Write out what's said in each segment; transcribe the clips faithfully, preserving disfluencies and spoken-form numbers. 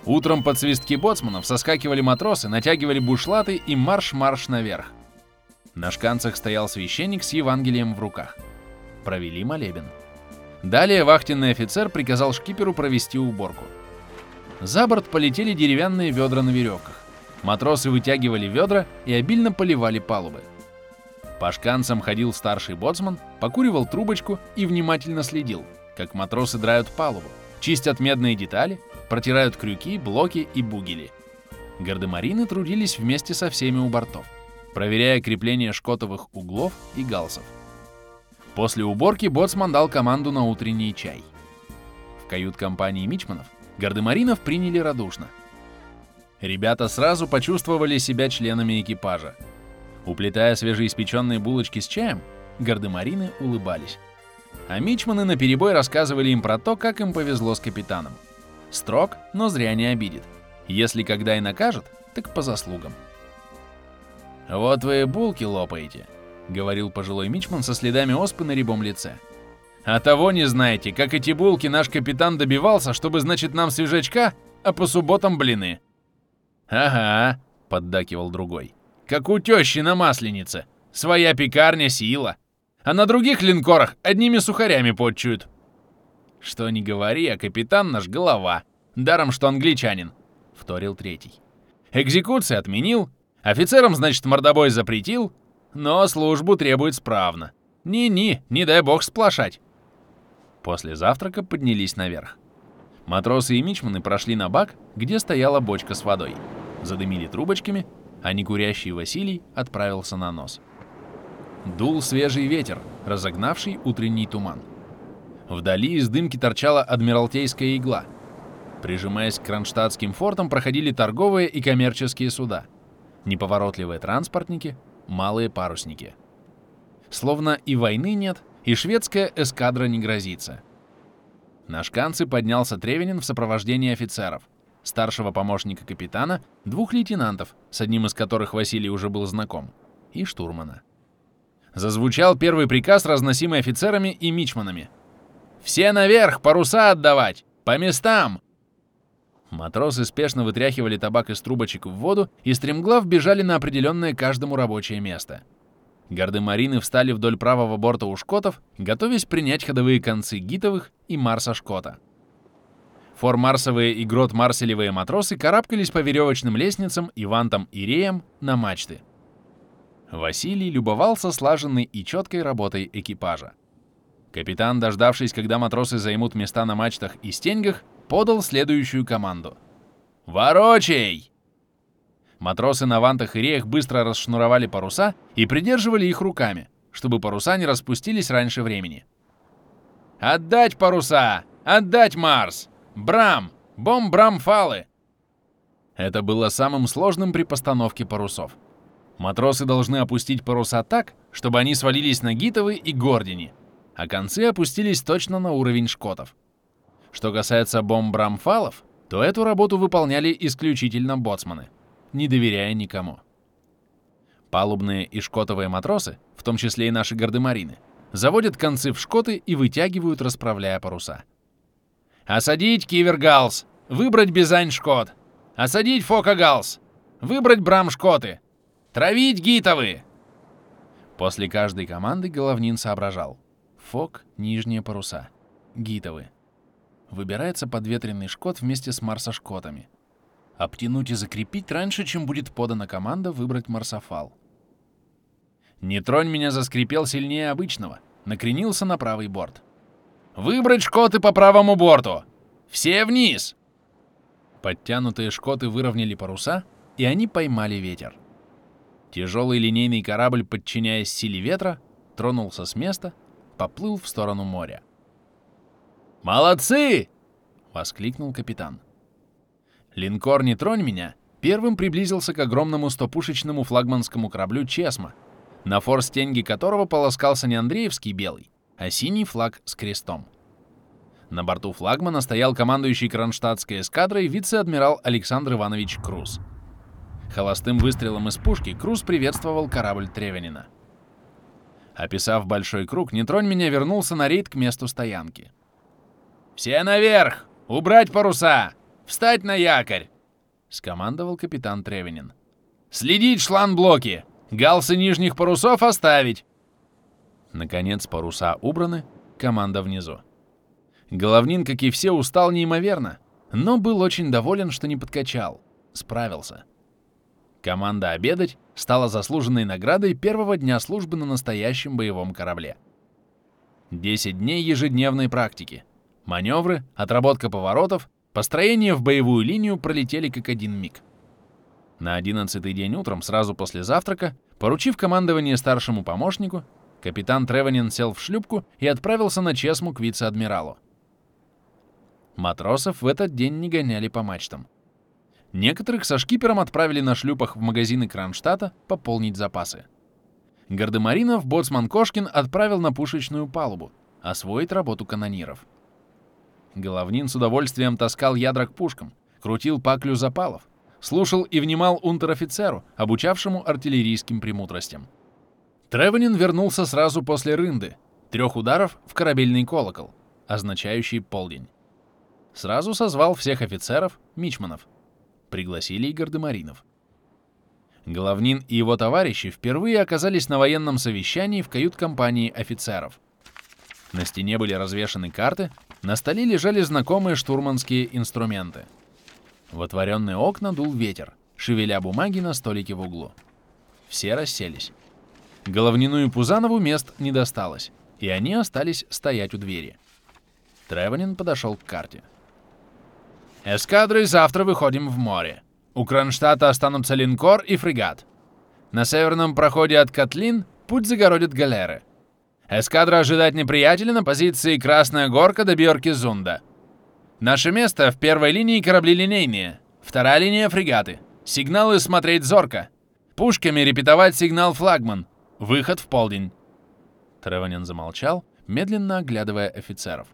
Утром под свистки боцманов соскакивали матросы, натягивали бушлаты и марш-марш наверх. На шканцах стоял священник с Евангелием в руках. Провели молебен. Далее вахтенный офицер приказал шкиперу провести уборку. За борт полетели деревянные ведра на веревках. Матросы вытягивали ведра и обильно поливали палубы. По шканцам ходил старший боцман, покуривал трубочку и внимательно следил, как матросы драют палубу, чистят медные детали, протирают крюки, блоки и бугели. Гардемарины трудились вместе со всеми у бортов, проверяя крепление шкотовых углов и галсов. После уборки боцман дал команду на утренний чай. В кают-компании мичманов гардемаринов приняли радушно. Ребята сразу почувствовали себя членами экипажа. Уплетая свежеиспеченные булочки с чаем, гардемарины улыбались. А мичманы наперебой рассказывали им про то, как им повезло с капитаном. Строг, но зря не обидит. Если когда и накажет, так по заслугам. «Вот вы булки лопаете», — говорил пожилой мичман со следами оспы на рябом лице. «А того не знаете, как эти булки наш капитан добивался, чтобы, значит, нам свежачка, а по субботам блины». «Ага», — поддакивал другой, — «как у тещи на Масленице. Своя пекарня — сила. А на других линкорах одними сухарями подчуют». «Что ни говори, а капитан наш голова. Даром, что англичанин», — вторил третий. «Экзекуции отменил, офицерам, значит, мордобой запретил, но службу требует справно. Ни-ни, не дай бог сплошать». После завтрака поднялись наверх. Матросы и мичманы прошли на бак, где стояла бочка с водой. Задымили трубочками, а некурящий Василий отправился на нос. Дул свежий ветер, разогнавший утренний туман. Вдали из дымки торчала адмиралтейская игла. Прижимаясь к кронштадтским фортам, проходили торговые и коммерческие суда. Неповоротливые транспортники, малые парусники. Словно и войны нет, и шведская эскадра не грозится. На шканцы поднялся Тревенин в сопровождении офицеров, старшего помощника капитана, двух лейтенантов, с одним из которых Василий уже был знаком, и штурмана. Зазвучал первый приказ, разносимый офицерами и мичманами. «Все наверх, паруса отдавать! По местам!» Матросы спешно вытряхивали табак из трубочек в воду и стремглав бежали на определенное каждому рабочее место. Гардемарины встали вдоль правого борта у шкотов, готовясь принять ходовые концы гитовых и марса-шкота. Фор-марсовые и грот-марселевые матросы карабкались по веревочным лестницам и вантам и реям на мачты. Василий любовался слаженной и четкой работой экипажа. Капитан, дождавшись, когда матросы займут места на мачтах и стеньгах, подал следующую команду. «Ворочей!» Матросы на вантах и реях быстро расшнуровали паруса и придерживали их руками, чтобы паруса не распустились раньше времени. «Отдать паруса! Отдать Марс! Брам! Бом-брам-фалы!» Это было самым сложным при постановке парусов. Матросы должны опустить паруса так, чтобы они свалились на гитовы и гордини, а концы опустились точно на уровень шкотов. Что касается бом-брам-фалов, то эту работу выполняли исключительно боцманы, не доверяя никому. Палубные и шкотовые матросы, в том числе и наши гардемарины, заводят концы в шкоты и вытягивают, расправляя паруса. «Осадить кивергалс! Выбрать бизань-шкот! Осадить фока-галс! Выбрать брам-шкоты! Травить гитовы!» После каждой команды головнин соображал. Фок — нижние паруса. Гитовы. Выбирается подветренный шкот вместе с марсошкотами. Обтянуть и закрепить раньше, чем будет подана команда выбрать марсофал. «Не тронь меня» заскрипел сильнее обычного, накренился на правый борт. «Выбрать шкоты по правому борту! Все вниз!» Подтянутые шкоты выровняли паруса, и они поймали ветер. Тяжелый линейный корабль, подчиняясь силе ветра, тронулся с места, поплыл в сторону моря. «Молодцы!» — воскликнул капитан. Линкор «Не тронь меня» первым приблизился к огромному стопушечному флагманскому кораблю «Чесма», на форстенге которого полоскался не Андреевский белый, а синий флаг с крестом. На борту флагмана стоял командующий кронштадтской эскадрой вице-адмирал Александр Иванович Круз. Холостым выстрелом из пушки Круз приветствовал корабль Тревенина. Описав большой круг, «Не тронь меня» вернулся на рейд к месту стоянки. «Все наверх! Убрать паруса! «Встать на якорь!» — скомандовал капитан Тревенин. «Следить шланблоки! Галсы нижних парусов оставить!» Наконец паруса убраны, команда внизу. Головнин, как и все, устал неимоверно, но был очень доволен, что не подкачал, справился. Команда обедать стала заслуженной наградой первого дня службы на настоящем боевом корабле. Десять дней ежедневной практики. Маневры, отработка поворотов, построение в боевую линию пролетели как один миг. На одиннадцатый день утром, сразу после завтрака, поручив командование старшему помощнику, капитан Тревенин сел в шлюпку и отправился на Чесму к вице-адмиралу. Матросов в этот день не гоняли по мачтам. Некоторых со шкипером отправили на шлюпах в магазины Кронштадта пополнить запасы. Гардемаринов боцман Кошкин отправил на пушечную палубу освоить работу канониров. Головнин с удовольствием таскал ядра к пушкам, крутил паклю запалов, слушал и внимал унтер-офицеру, обучавшему артиллерийским премудростям. Тревенин вернулся сразу после рынды, трех ударов в корабельный колокол, означающий полдень. Сразу созвал всех офицеров, мичманов. Пригласили и гардемаринов. Головнин и его товарищи впервые оказались на военном совещании в кают-компании офицеров. На стене были развешаны карты, на столе лежали знакомые штурманские инструменты. В отворенные окна дул ветер, шевеля бумаги на столике в углу. Все расселись. Головнину и Пузанову мест не досталось, и они остались стоять у двери. Тревенин подошел к карте. «Эскадрой завтра выходим в море. У Кронштадта останутся линкор и фрегат. На северном проходе от Котлин путь загородят галеры. Эскадра ожидает неприятеля на позиции Красная Горка до Бьорки-Зунда. Наше место в первой линии корабли линейные, вторая линия фрегаты. Сигналы смотреть зорко. Пушками репетовать сигнал флагман. Выход в полдень». Тревенин замолчал, медленно оглядывая офицеров.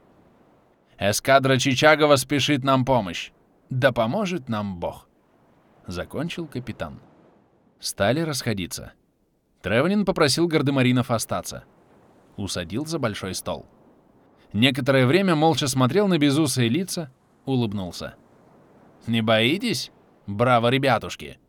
«Эскадра Чичагова спешит нам помощь. Да поможет нам Бог», — закончил капитан. Стали расходиться. Тревенин попросил гардемаринов остаться. Усадил за большой стол. Некоторое время молча смотрел на безусые лица, улыбнулся. «Не боитесь? Браво, ребятушки!»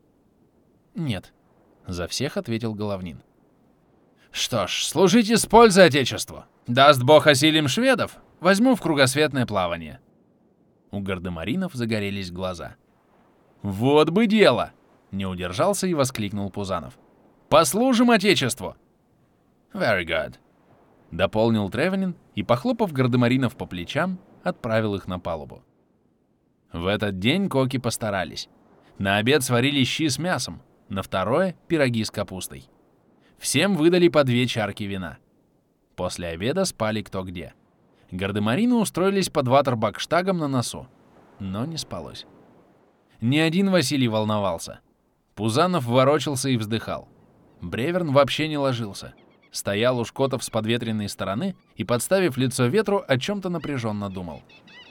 «Нет», — за всех ответил Головнин. «Что ж, служите с пользой Отечеству. Даст Бог осилим шведов, возьму в кругосветное плавание». У гардемаринов загорелись глаза. «Вот бы дело!» — не удержался и воскликнул Пузанов. «Послужим Отечеству!» «Very good», — дополнил Тревенин и, похлопав гардемаринов по плечам, отправил их на палубу. В этот день коки постарались. На обед сварили щи с мясом, на второе — пироги с капустой. Всем выдали по две чарки вина. После обеда спали кто где. Гардемарины устроились под ватербакштагом на носу, но не спалось. Ни один Василий волновался. Пузанов ворочался и вздыхал. Бреверн вообще не ложился. Стоял у шкотов с подветренной стороны и, подставив лицо ветру, о чем-то напряженно думал.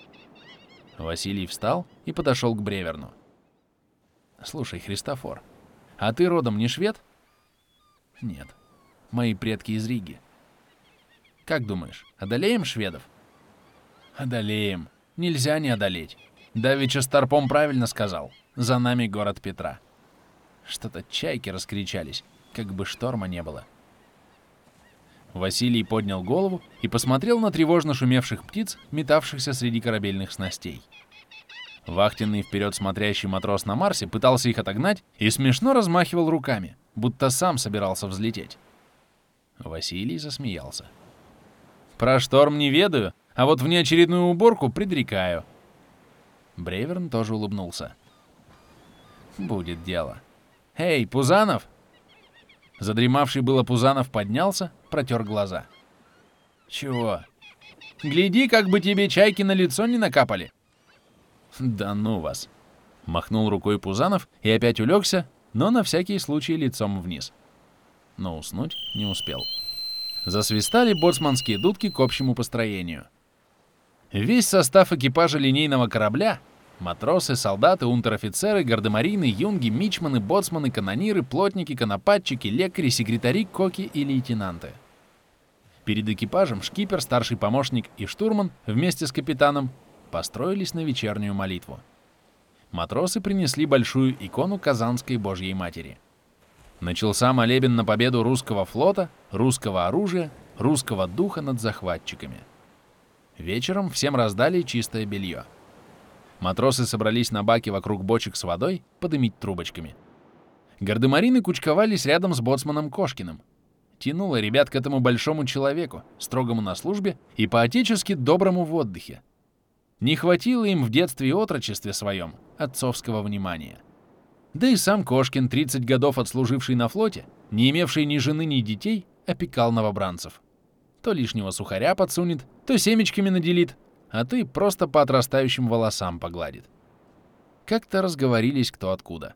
Василий встал и подошел к Бреверну. «Слушай, Христофор, а ты родом не швед?» «Нет, мои предки из Риги». «Как думаешь, одолеем шведов?» «Одолеем. Нельзя не одолеть. Давеча Старпом правильно сказал. За нами город Петра». Что-то чайки раскричались, как бы шторма не было. Василий поднял голову и посмотрел на тревожно шумевших птиц, метавшихся среди корабельных снастей. Вахтенный вперед смотрящий матрос на Марсе пытался их отогнать и смешно размахивал руками, будто сам собирался взлететь. Василий засмеялся. «Про шторм не ведаю, а вот внеочередную уборку предрекаю». Бреверн тоже улыбнулся. «Будет дело. Эй, Пузанов!» Задремавший было Пузанов поднялся, протер глаза. «Чего? Гляди, как бы тебе чайки на лицо не накапали!» «Да ну вас!» Махнул рукой Пузанов и опять улегся, но на всякий случай лицом вниз. Но уснуть не успел. Засвистали боцманские дудки к общему построению. Весь состав экипажа линейного корабля — матросы, солдаты, унтер-офицеры, гардемарины, юнги, мичманы, боцманы, канониры, плотники, конопатчики, лекари, секретари, коки и лейтенанты. Перед экипажем шкипер, старший помощник и штурман вместе с капитаном построились на вечернюю молитву. Матросы принесли большую икону Казанской Божьей Матери. Начался молебен на победу русского флота, русского оружия, русского духа над захватчиками. Вечером всем раздали чистое белье. Матросы собрались на баке вокруг бочек с водой подымить трубочками. Гардемарины кучковались рядом с боцманом Кошкиным. Тянуло ребят к этому большому человеку, строгому на службе и по-отечески доброму в отдыхе. Не хватило им в детстве и отрочестве своем отцовского внимания. Да и сам Кошкин, тридцать годов отслуживший на флоте, не имевший ни жены, ни детей, опекал новобранцев. То лишнего сухаря подсунет, то семечками наделит, а то и просто по отрастающим волосам погладит. Как-то разговорились кто откуда.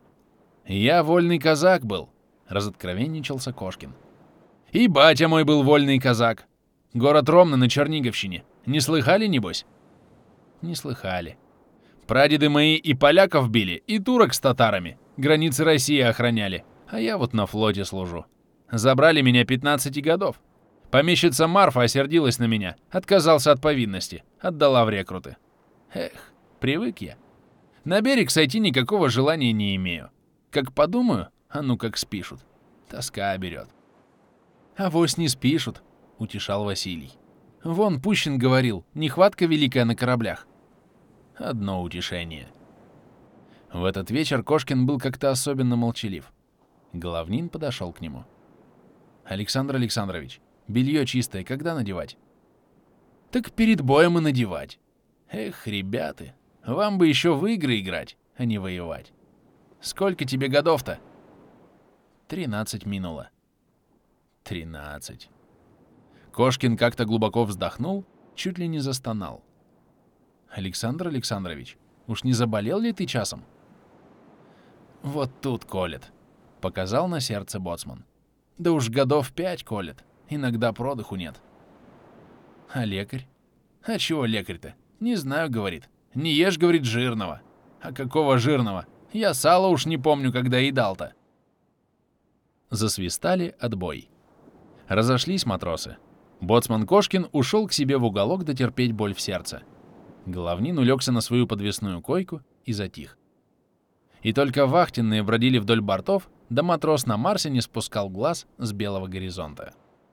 «Я вольный казак был», — разоткровенничался Кошкин. «И батя мой был вольный казак. Город Ромны на Черниговщине. Не слыхали, небось?» «Не слыхали. Прадеды мои и поляков били, и турок с татарами. Границы России охраняли. А я вот на флоте служу. Забрали меня пятнадцати годов. Помещица Марфа осердилась на меня, отказался от повинности, отдала в рекруты. Эх, привык я. На берег сойти никакого желания не имею. Как подумаю, а ну как спишут. Тоска берет». «Авось не спишут», — утешал Василий. «Вон Пущин говорил, нехватка великая на кораблях». Одно утешение. В этот вечер Кошкин был как-то особенно молчалив. Головнин подошел к нему. «Александр Александрович, белье чистое когда надевать?» «Так перед боем и надевать. Эх, ребята, вам бы еще в игры играть, а не воевать. Сколько тебе годов-то?» «Тринадцать минуло». «Тринадцать». Кошкин как-то глубоко вздохнул, чуть ли не застонал. «Александр Александрович, уж не заболел ли ты часом?» «Вот тут колет», — показал на сердце боцман. «Да уж годов пять колет, иногда продыху нет». «А лекарь?» «А чего лекарь-то? Не знаю, — говорит. Не ешь, — говорит, — жирного». «А какого жирного? Я сало уж не помню, когда едал-то». Засвистали отбой. Разошлись матросы. Боцман Кошкин ушел к себе в уголок дотерпеть боль в сердце. Головнин улегся на свою подвесную койку и затих. И только вахтенные бродили вдоль бортов, да матрос на Марсе не спускал глаз с белого горизонта.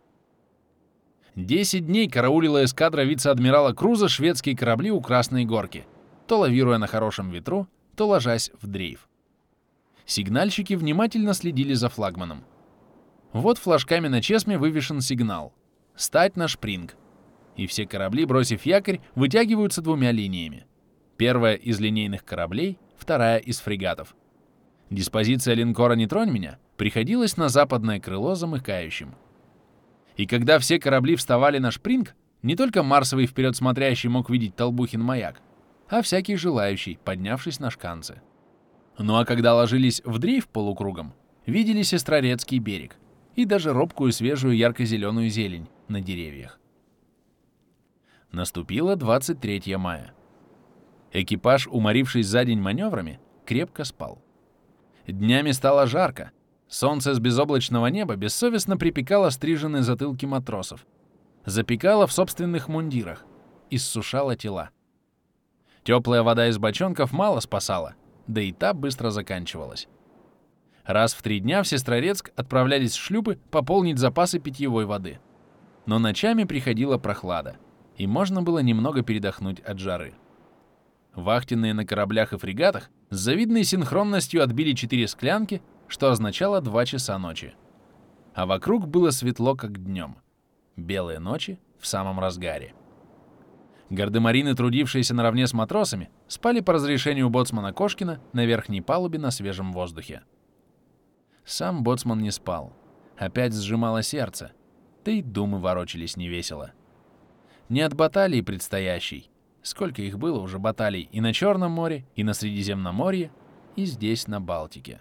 Десять дней караулила эскадра вице-адмирала Круза шведские корабли у Красной Горки, то лавируя на хорошем ветру, то ложась в дрейф. Сигнальщики внимательно следили за флагманом. Вот флажками на чесме вывешен сигнал «Стать на шпринг». И все корабли, бросив якорь, вытягиваются двумя линиями. Первая из линейных кораблей, вторая из фрегатов. Диспозиция линкора «Не тронь меня» приходилась на западное крыло замыкающим. И когда все корабли вставали на шпринг, не только марсовый вперед смотрящий мог видеть Толбухин маяк, а всякий желающий, поднявшись на шканцы. Ну а когда ложились в дрейф полукругом, видели Сестрорецкий берег и даже робкую свежую ярко-зеленую зелень на деревьях. Наступило двадцать третье мая. Экипаж, уморившись за день маневрами, крепко спал. Днями стало жарко. Солнце с безоблачного неба бессовестно припекало стриженные затылки матросов, запекало в собственных мундирах, иссушало тела. Теплая вода из бочонков мало спасала, да и та быстро заканчивалась. Раз в три дня в Сестрорецк отправлялись шлюпы пополнить запасы питьевой воды. Но ночами приходила прохлада, и можно было немного передохнуть от жары. Вахтенные на кораблях и фрегатах с завидной синхронностью отбили четыре склянки, что означало два часа ночи. А вокруг было светло, как днем. Белые ночи в самом разгаре. Гардемарины, трудившиеся наравне с матросами, спали по разрешению боцмана Кошкина на верхней палубе на свежем воздухе. Сам боцман не спал. Опять сжимало сердце, да и думы ворочались невесело. Не от баталии предстоящей. Сколько их было уже баталий и на Черном море, и на Средиземноморье, и здесь, на Балтике.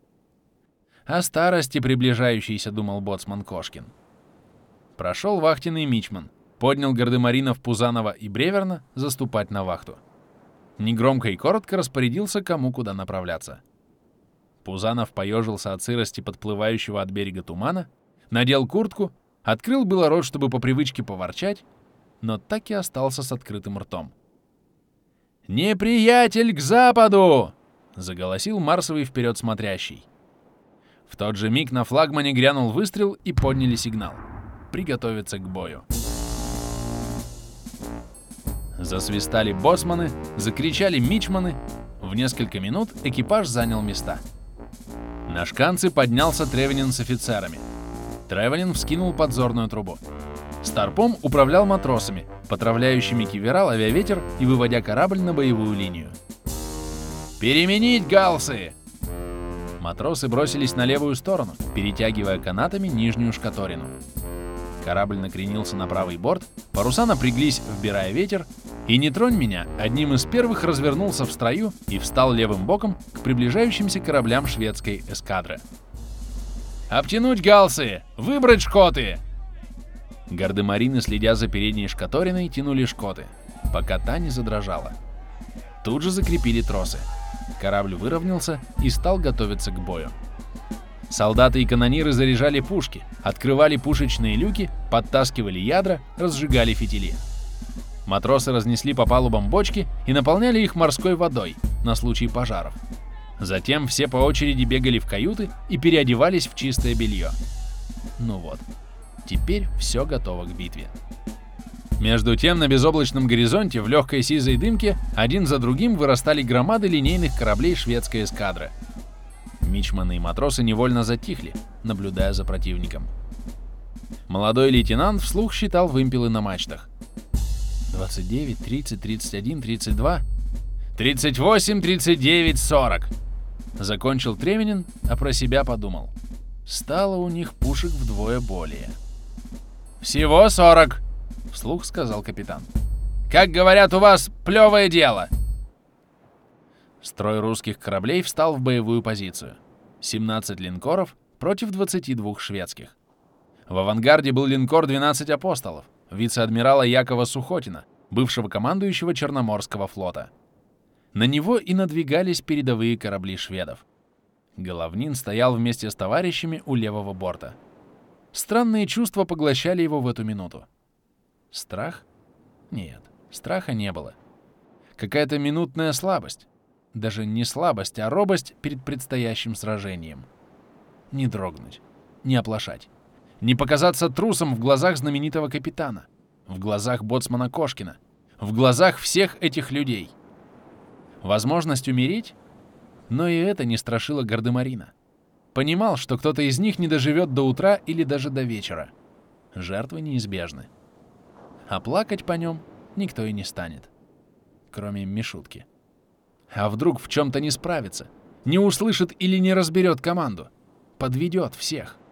О старости приближающейся, думал боцман Кошкин. Прошел вахтенный мичман, поднял гардемаринов Пузанова и Бреверна заступать на вахту. Негромко и коротко распорядился, кому куда направляться. Пузанов поежился от сырости подплывающего от берега тумана, надел куртку, открыл было рот, чтобы по привычке поворчать, но так и остался с открытым ртом. «Неприятель к западу!» — заголосил Марсовый вперед смотрящий. В тот же миг на флагмане грянул выстрел и подняли сигнал. Приготовиться к бою. Засвистали боцманы, закричали мичманы. В несколько минут экипаж занял места. На шканцы поднялся Тревенин с офицерами. Тревенин вскинул подзорную трубу. Старпом управлял матросами, потравляющими кивера, ловя ветер и выводя корабль на боевую линию. «Переменить галсы!» Матросы бросились на левую сторону, перетягивая канатами нижнюю шкаторину. Корабль накренился на правый борт, паруса напряглись, вбирая ветер, и «Не тронь меня» одним из первых развернулся в строю и встал левым боком к приближающимся кораблям шведской эскадры. «Обтянуть галсы! Выбрать шкоты!» Гардемарины, следя за передней шкаториной, тянули шкоты, пока та не задрожала. Тут же закрепили тросы. Корабль выровнялся и стал готовиться к бою. Солдаты и канониры заряжали пушки, открывали пушечные люки, подтаскивали ядра, разжигали фитили. Матросы разнесли по палубам бочки и наполняли их морской водой на случай пожаров. Затем все по очереди бегали в каюты и переодевались в чистое белье. Ну вот, теперь все готово к битве. Между тем на безоблачном горизонте в легкой сизой дымке один за другим вырастали громады линейных кораблей шведской эскадры. Мичманы и матросы невольно затихли, наблюдая за противником. Молодой лейтенант вслух считал вымпелы на мачтах. двадцать девять, тридцать, тридцать один, тридцать два, тридцать восемь, тридцать девять, сорок. Закончил Тревенин, а про себя подумал. Стало у них пушек вдвое более. «Всего сорок!» — вслух сказал капитан. «Как говорят у вас, плевое дело!» Строй русских кораблей встал в боевую позицию. семнадцать линкоров против двадцати двух шведских. В авангарде был линкор «двенадцать апостолов» вице-адмирала Якова Сухотина, бывшего командующего Черноморского флота. На него и надвигались передовые корабли шведов. Головнин стоял вместе с товарищами у левого борта. Странные чувства поглощали его в эту минуту. Страх? Нет, страха не было. Какая-то минутная слабость. Даже не слабость, а робость перед предстоящим сражением. Не дрогнуть, не оплошать, не показаться трусом в глазах знаменитого капитана, в глазах боцмана Кошкина, в глазах всех этих людей. Возможность умереть? Но и это не страшило Гардемарина. Понимал, что кто-то из них не доживет до утра или даже до вечера. Жертвы неизбежны. А плакать по нем никто и не станет. Кроме Мишутки. А вдруг в чем-то не справится, не услышит или не разберет команду, подведет всех.